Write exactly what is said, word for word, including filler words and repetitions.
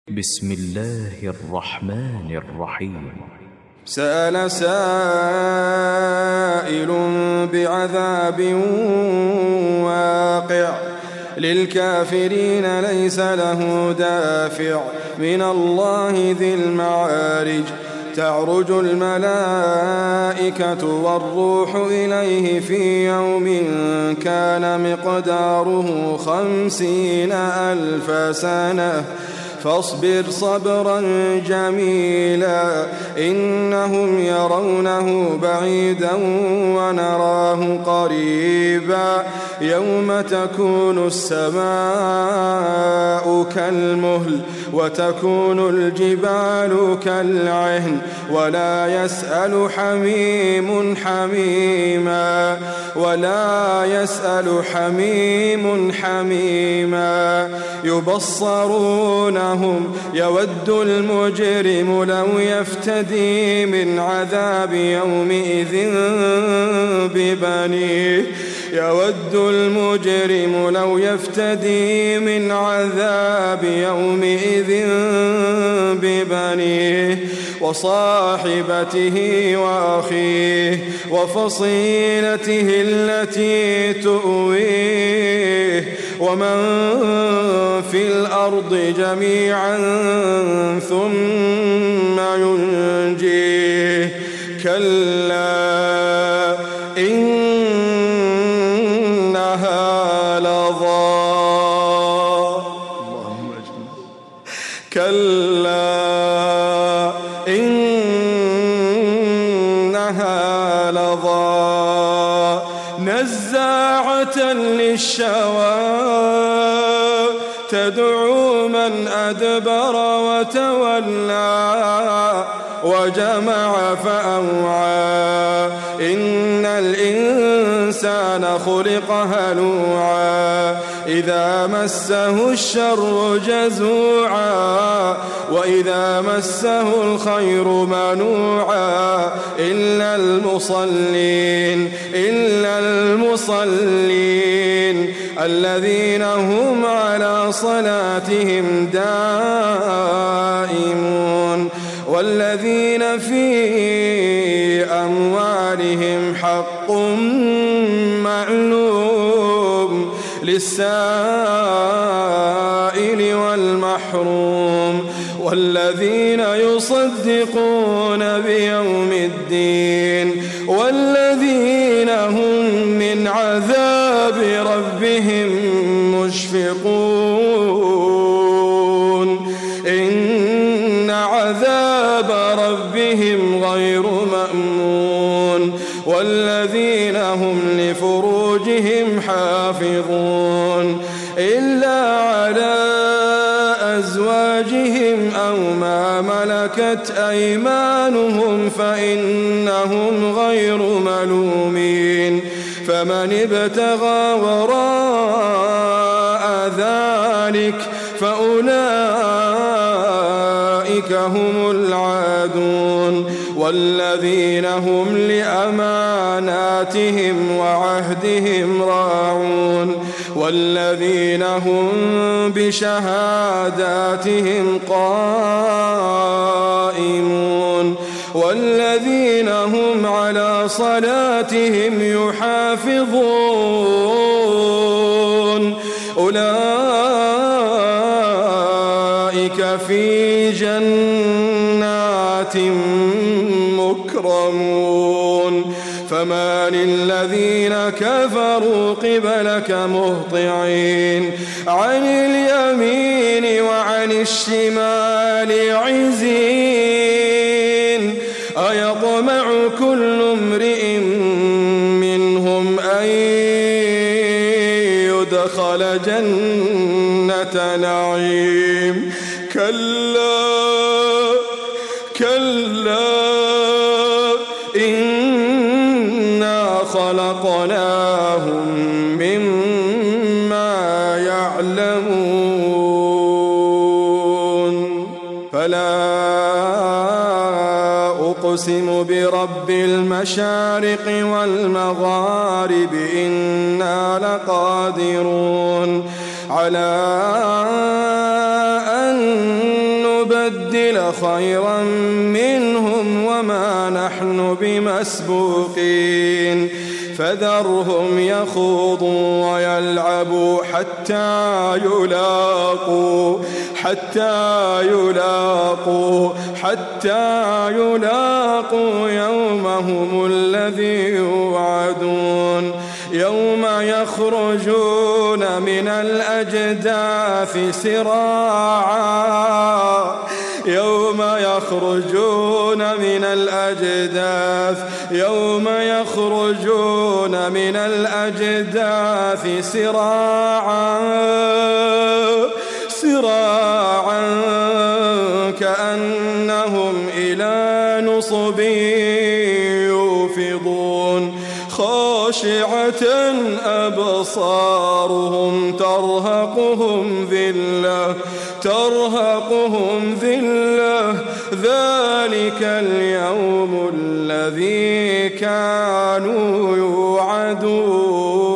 بسم الله الرحمن الرحيم. سأل سائل بعذاب واقع للكافرين ليس له دافع من الله ذي المعارج تعرج الملائكة والروح إليه في يوم كان مقداره خمسين ألف سنة فاصبر صبرا جميلا إنهم يرونه بعيدا ونراه قريبا يوم تكون السماء كالمهل وتكون الجبال كالعهن ولا يسأل حميم حميما ولا يسأل حميم حميما يبصرونهم يود المجرم لو يفتدي من عذاب يومئذ ببنيه يود المجرم لو يفتدي من عذاب يومئذ ببنيه وصاحبته وأخيه وفصيلته التي تؤويه ومن في الأرض جميعا ثم ينجيه كلا إنها لظى كلا إنها لظى نزاعة للشوى تدعو من أدبر وتولى وجمع فأوعى إن الإنسان خلق هلوعا إذا مسه الشر جزوعا وإذا مسه الخير منوعا إلا المصلين إلا المصلين الذين هم على صلاتهم دائمون والذين في أموالهم حق معلوم للسائل والمحروم والذين يصدقون بيوم الدين والذين هم من عذاب ربهم مشفقون إن عذاب ربهم غير مأمون والذين هم لفروجهم حافظون إلا على أزواجهم أو ما ملكت أيمانهم فإنهم غير ملومين فمن ابتغى وراء ذلك فأولئك هم العادون والذين هم لأماناتهم وعهدهم راعون والذين هم بشهاداتهم قائمون والذين هم على صلاتهم يحافظون أولئك في جنات مكرمون فما للذين كفروا قبلك مهطعين عن اليمين وعن الشمال عزين أيطمع كل امرئ منهم أن يدخل جنة نعيم كلا كلا إنا خلقناهم مما يعلمون فلا أقسم برب المشارق والمغارب إنا لقادرون على أن نبدل خيرا منهم وما نحن بمسبوقين فذرهم يخوضوا ويلعبوا حتى يلاقوا حتى يلاقوا حتى يلاقوا يومهم الذي يوعدون يوم يخرجون من الأجداث سراعا يوم يخرجون من الأجداث يوم يخرجون من الأجداث سراعا سراعا كأنهم إلى نصب يوفضون خاشعة أبصارهم ترهقهم ذلة ترهقهم ذلة ذلك اليوم الذي كانوا يوعدون.